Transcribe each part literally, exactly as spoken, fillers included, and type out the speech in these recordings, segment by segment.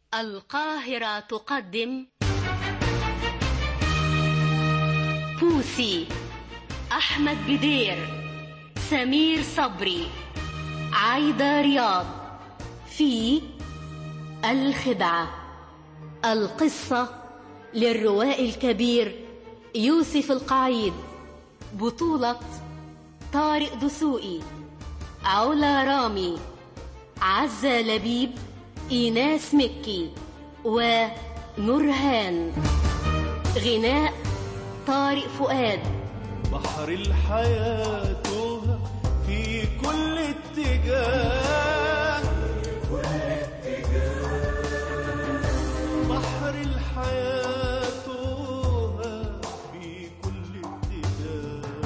القاهرة تقدم بوسي، أحمد بدير، سمير صبري، عايدة رياض في الخدعة. القصة للروائي الكبير يوسف القعيد، بطولة طارق دسوقي، علا رامي، عزة لبيب، إيناس مكي ونورهان. غناء طارق فؤاد. بحر الحياة توه في كل اتجاه، كل اتجاه. بحر الحياة توه في كل اتجاه.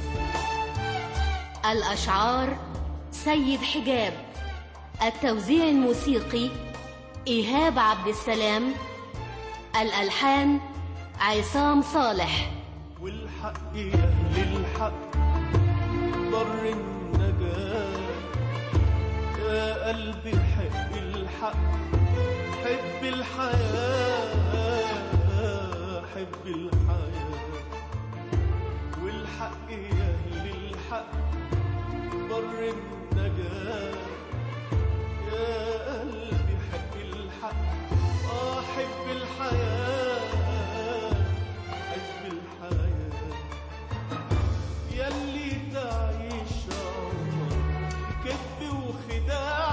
الأشعار سيد حجاب. التوزيع الموسيقي إيهاب عبد السلام. الألحان عصام صالح. والحق يا أهل الحق ضر النجاة، يا قلبي حب الحق، حب الحياة، حب الحياة. والحق يا أهل الحق ضر النجاة، يا قلبي حب الحق، آه حب الحياة، حب الحياة. ياللي تعيش عمرك كذب وخداع،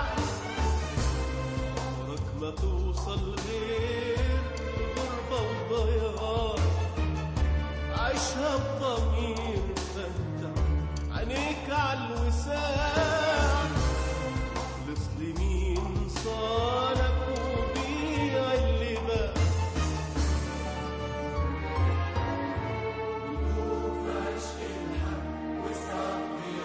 عمرك ما توصل غير غربة وضياع. عيشها بضمير فتح عينيك عالوساع، خلص لمين صالك وبيع اللي باع. وقوف عشق الحق واسعى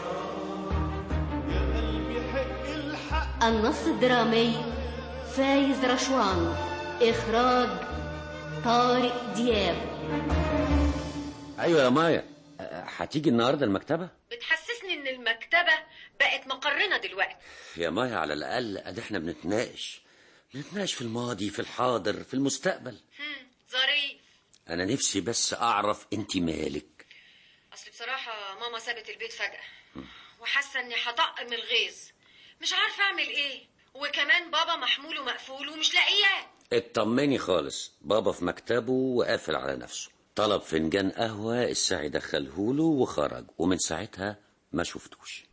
يا قلبي حق الحق. النص الدرامي فايز رشوان. إخراج طارق دياب. ايوه يا مايا، هتيجي النهارده المكتبه؟ بتحسسني ان المكتبه بقت مقرنا دلوقتي. يا مايا على الاقل ادي احنا بنتناقش بنتناقش في الماضي، في الحاضر، في المستقبل. هم ظريف. انا نفسي بس اعرف انت مالك. اصل بصراحه ماما سابت البيت فجاه وحاسه اني هطق من الغيظ، مش عارفه اعمل ايه. وكمان بابا محمول ومقفول ومش لاقياه. اطمني خالص، بابا في مكتبه وقافل على نفسه. طلب فنجان قهوه، الساعي دخلهوله وخرج، ومن ساعتها ما شفتوش.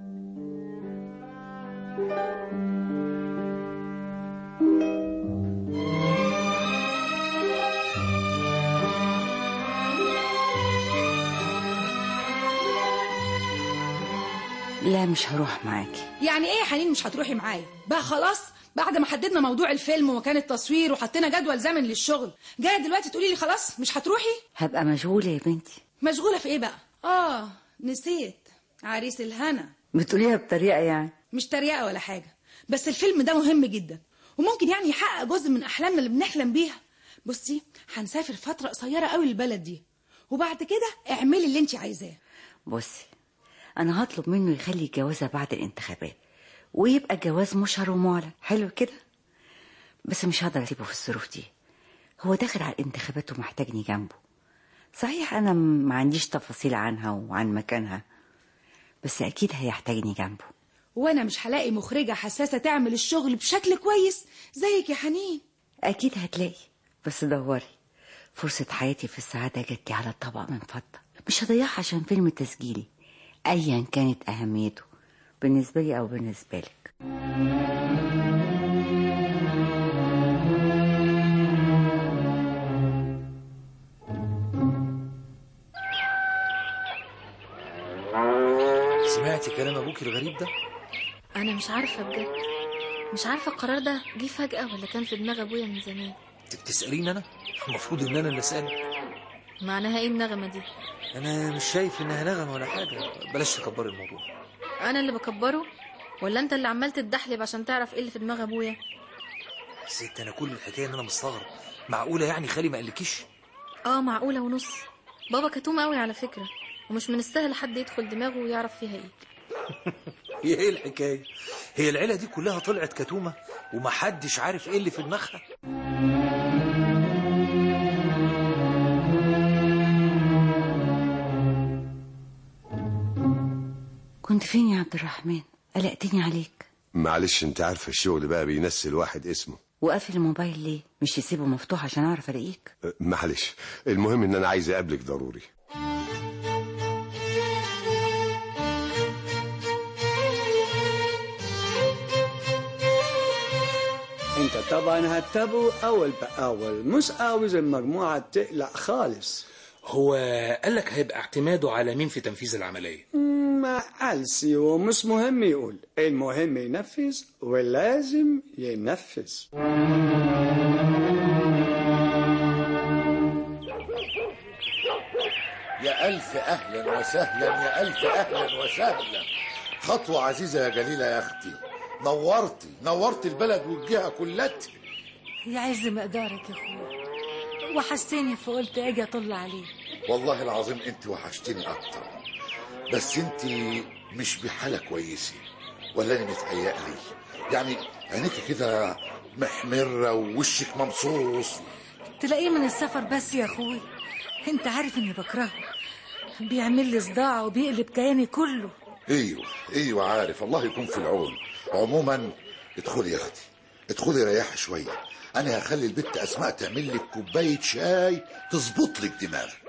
لا مش هروح معاكي. يعني ايه يا حنين مش هتروحي معايا بقى؟ خلاص بعد ما حددنا موضوع الفيلم ومكان التصوير وحطينا جدول زمن للشغل، جايه دلوقتي تقولي لي خلاص مش هتروحي؟ هبقى مشغولة يا بنتي. مشغولة في ايه بقى؟ اه نسيت، عريس الهنا. بتقوليها بطريقة يعني؟ مش تريقة ولا حاجة، بس الفيلم ده مهم جدا وممكن يعني يحقق جزء من احلامنا اللي بنحلم بيها. بصي هنسافر فترة قصيرة قوي للبلد دي، وبعد كده اعملي اللي انت عايزاه. بصي انا هطلب منه يخلي الجوازة بعد الانتخابات، ويبقى جواز مشهر ومعلن، حلو كده؟ بس مش هقدر اسيبه في الظروف دي. هو داخل على الانتخابات ومحتاجني جنبه. صحيح انا ما عنديش تفاصيل عنها وعن مكانها، بس اكيد هيحتاجني جنبه. وانا مش هلاقي مخرجة حساسة تعمل الشغل بشكل كويس زيك يا حنين. اكيد هتلاقي، بس دوري. فرصة حياتي في السعادة جت لي على طبق من فضة، مش هضيعها عشان فيلم تسجيلي ايا كانت اهميته بالنسبة لي او بالنسبة لك. سمعتي كلام ابوك الغريب ده؟ انا مش عارفه بجد، مش عارفه القرار ده جه فجأة ولا كان في دماغ ابويا من زمان. انت بتسأليني انا؟ المفروض ان انا اللي اسالك. معناها ايه النغمه دي؟ انا مش شايف انها نغمه ولا حاجه، بلاش تكبري الموضوع. انا اللي بكبره ولا انت اللي عمال تتدحلب عشان تعرف ايه اللي في دماغ ابويا؟ ست انا كل الحكايه ان انا مستغرب. معقوله يعني خالي ما قالكيش؟ اه معقوله ونص. بابا كتوم قوي على فكره، ومش من السهل حد يدخل دماغه ويعرف فيها ايه. ايه الحكايه؟ هي العيلة دي كلها طلعت كتومة ومحدش عارف ايه اللي في دماغها. كنت فين يا عبد الرحمن؟ قلقتني عليك. معلش انت عارفه الشغل بقى بينسي الواحد اسمه. وقافل الموبايل ليه؟ مش تسيبه مفتوح عشان اعرف الاقيك؟ أه، معلش، المهم ان انا عايز اقابلك ضروري. انت طبعا هتتابعه اول باول، مش عاوز المجموعه تقلق خالص. هو قالك هيبقى اعتماده على مين في تنفيذ العمليه؟ ما قالش ومش مهم يقول، المهم ينفذ ولازم ينفذ. يا ألف أهلا وسهلا، يا ألف أهلا وسهلا. خطوة عزيزة يا جليلة يا أختي، نورتي نورتي البلد والجهة كلتها. يعز مقدارك يا أخويا، وحشتني فقلت أجي أطل عليك. والله العظيم أنت وحشتني أكتر، بس أنت مش بحالة كويسة ولا أنا متهيألي؟ يعني عينيك كده محمرة ووشك ممصوص. تلاقيه من السفر بس يا أخويا، أنت عارف إني بكرهه، بيعمل لي صداع وبيقلب كياني كله. ايوه ايوه عارف، الله يكون في العون. عموما ادخلي يا اختي، ادخلي ريحي شويه، انا هخلي البت اسماء تعمل لك كوبايه شاي تظبط لك دماغك.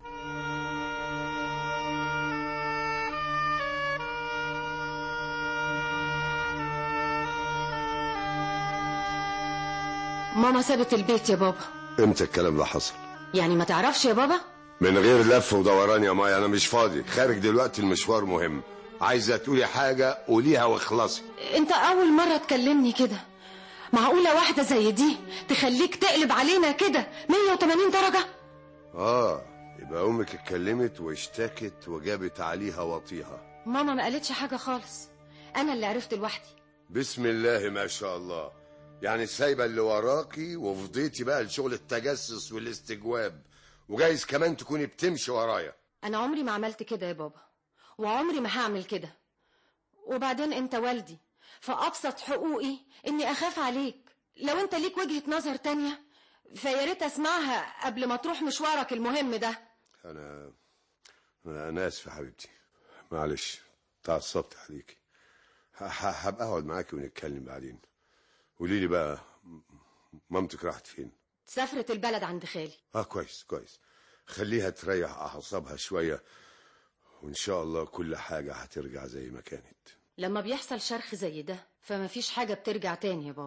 ماما سابت البيت يا بابا. امتى الكلام ده حصل؟ يعني ما تعرفش يا بابا؟ من غير لف ودوران يا مايا، انا مش فاضي، خارج دلوقتي المشوار مهم. عايزه تقولي حاجه قوليها واخلصي. انت اول مره تكلمني كده، معقوله واحده زي دي تخليك تقلب علينا كده مية وتمانين درجه؟ اه يبقى امك اتكلمت واشتكت وجابت عليها وطيها. ماما ما قالتش حاجه خالص، انا اللي عرفت لوحدي. بسم الله ما شاء الله، يعني سايبه اللي وراكي وفضيتي بقى لشغل التجسس والاستجواب، وجايز كمان تكوني بتمشي ورايا. انا عمري ما عملت كده يا بابا، وعمري ما هعمل كده. وبعدين انت والدي، فابسط حقوقي اني اخاف عليك. لو انت ليك وجهة نظر تانية فيا ريت اسمعها قبل ما تروح مشوارك المهم ده. انا انا, أنا اسف يا حبيبتي، معلش تعصبت عليكي. هبقى اقعد معاكي ونتكلم بعدين. قولي لي بقى، مامتك راحت فين؟ سافرت البلد عند خالي. اه كويس كويس، خليها تريح اعصابها شويه، وان شاء الله كل حاجه هترجع زي ما كانت. لما بيحصل شرخ زي ده فما فيش حاجه بترجع تاني يا بابا.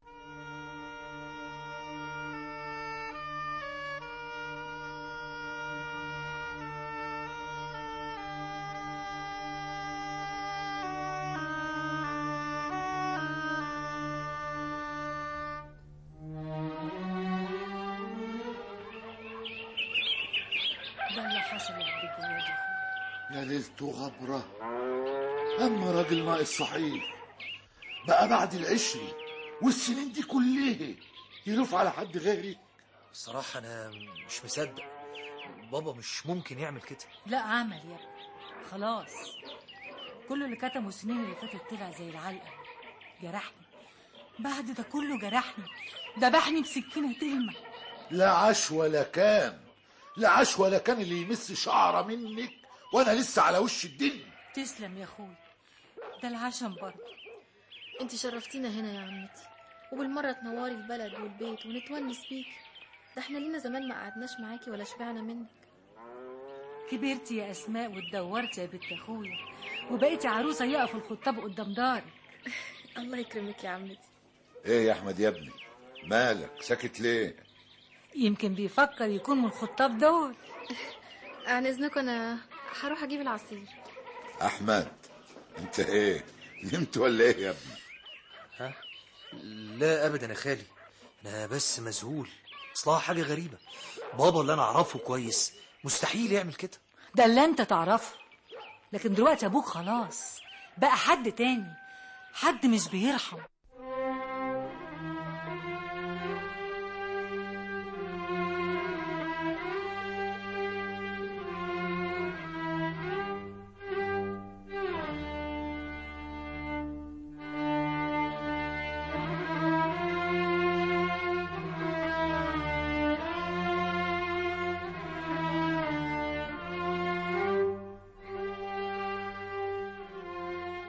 يا ليلته غبرة، أما راجل ناقص صحيح بقى بعد العشري والسنين دي كلها يلوف على حد غيرك. الصراحة أنا مش مصدق، بابا مش ممكن يعمل كده. لا عمل يا ابني، خلاص كل اللي كتمه السنين اللي فاتت طلع زي العلقة. جرحني بعد ده كله، جرحني ذبحني بسكينة تلمع. لا عاش ولا كان، لا عاش ولا كان اللي يمس شعرة منك وانا لسه على وش الدنيا. تسلم يا اخوي، ده العشم برضه. انت شرفتينا هنا يا عمتي، وبالمره تنوري البلد والبيت ونتونس بيكي. ده احنا لينا زمان ما قعدناش معاكي ولا شبعنا منك. كبرتي يا اسماء واتدورتي يا بنت اخويا، وبقيتي عروسه يقف الخطاب قدام دارك. الله يكرمك يا عمتي. ايه يا احمد يا ابني، مالك ساكت ليه؟ يمكن بيفكر يكون من الخطاب دول. عن اذنكم انا هروح اجيب العصير. احمد انت ايه، نمت ولا ايه يا ابني؟ ها؟ لا ابدا يا خالي، انا بس مذهول. اصلها حاجه غريبه، بابا اللي انا اعرفه كويس مستحيل يعمل كده. ده اللي انت تعرفه، لكن دلوقتي ابوك خلاص بقى حد تاني، حد مش بيرحم.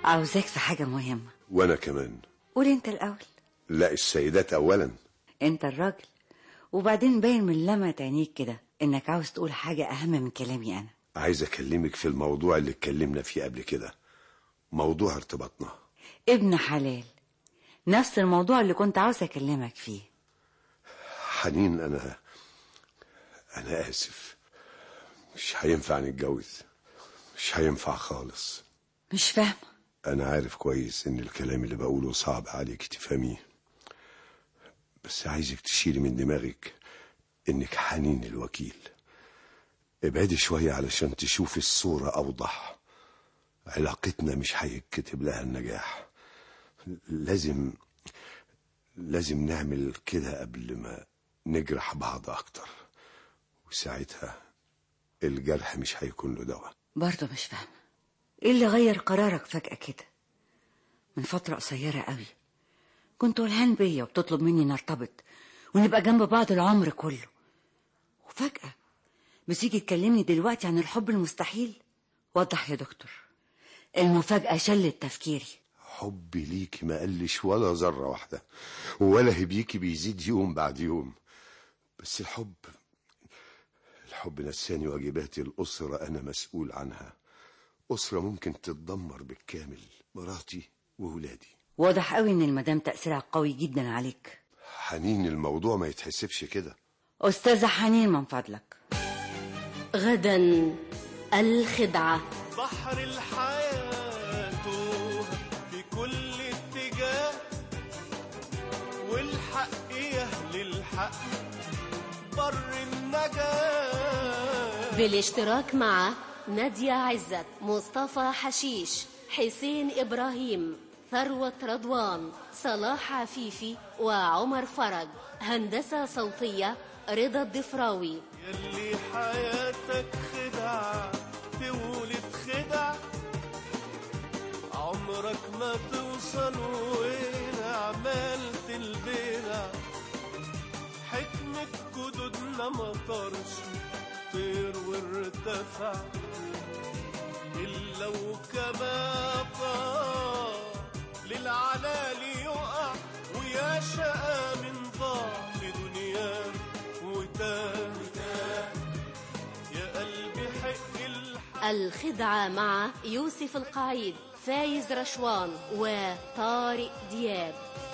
عاوزاك في حاجة مهمة. وانا كمان. قول انت الاول. لا، السيدات اولا. انت الراجل، وبعدين باين من لمعة عينيك كده انك عاوز تقول حاجة اهم من كلامي انا. عايز اكلمك في الموضوع اللي اتكلمنا فيه قبل كده، موضوع ارتباطنا. ابن حلال، نفس الموضوع اللي كنت عاوز اكلمك فيه. حنين، انا انا اسف، مش هينفع نتجوز، مش هينفع خالص. مش فاهمة. انا عارف كويس ان الكلام اللي بقوله صعب عليك تفهميه، بس عايزك تشيلي من دماغك انك حنين الوكيل. ابعدي شوية علشان تشوفي الصورة اوضح. علاقتنا مش هيتكتب لها النجاح. لازم لازم نعمل كده قبل ما نجرح بعض اكتر، وساعتها الجرح مش هيكون له دواء. برضه مش فاهمة ايه اللي غير قرارك فجأة كده؟ من فترة قصيرة قوي كنت ولهان بيا وبتطلب مني نرتبط ونبقى جنب بعض العمر كله، وفجأة بتيجي تكلمني دلوقتي عن الحب المستحيل. وضح يا دكتور، المفاجأة شلت تفكيري. حبي ليكي ما قلش ولا ذرة واحدة، ولا هبيكي بيزيد يوم بعد يوم، بس الحب الحب نساني واجبات الأسرة أنا مسؤول عنها. أسرة ممكن تتدمر بالكامل، مراتي وولادي. واضح قوي ان المدام تأثيرها قوي جدا عليك. حنين، الموضوع ما يتحسبش كده. أستاذة حنين من فضلك. غدا الخدعة. بحر الحياة في كل اتجاه، والحق يهل الحق بر النجاة. بالاشتراك مع نادية عزت، مصطفى حشيش، حسين إبراهيم، ثروة رضوان، صلاح عفيفي، وعمر فرج. هندسة صوتية رضا الضفراوي. يلي حياتك خدعة تولد خدع، عمرك ما توصل وين عملت البدع. حكمة جدودنا ما طارش طير وارتفع، إلا وكما طار للعلالي يقع، ويا شقى من ضعف دنياه وتاه. يا قلبي حق الحق. الخدعة مع يوسف القعيد، فايز رشوان، وطارق دياب.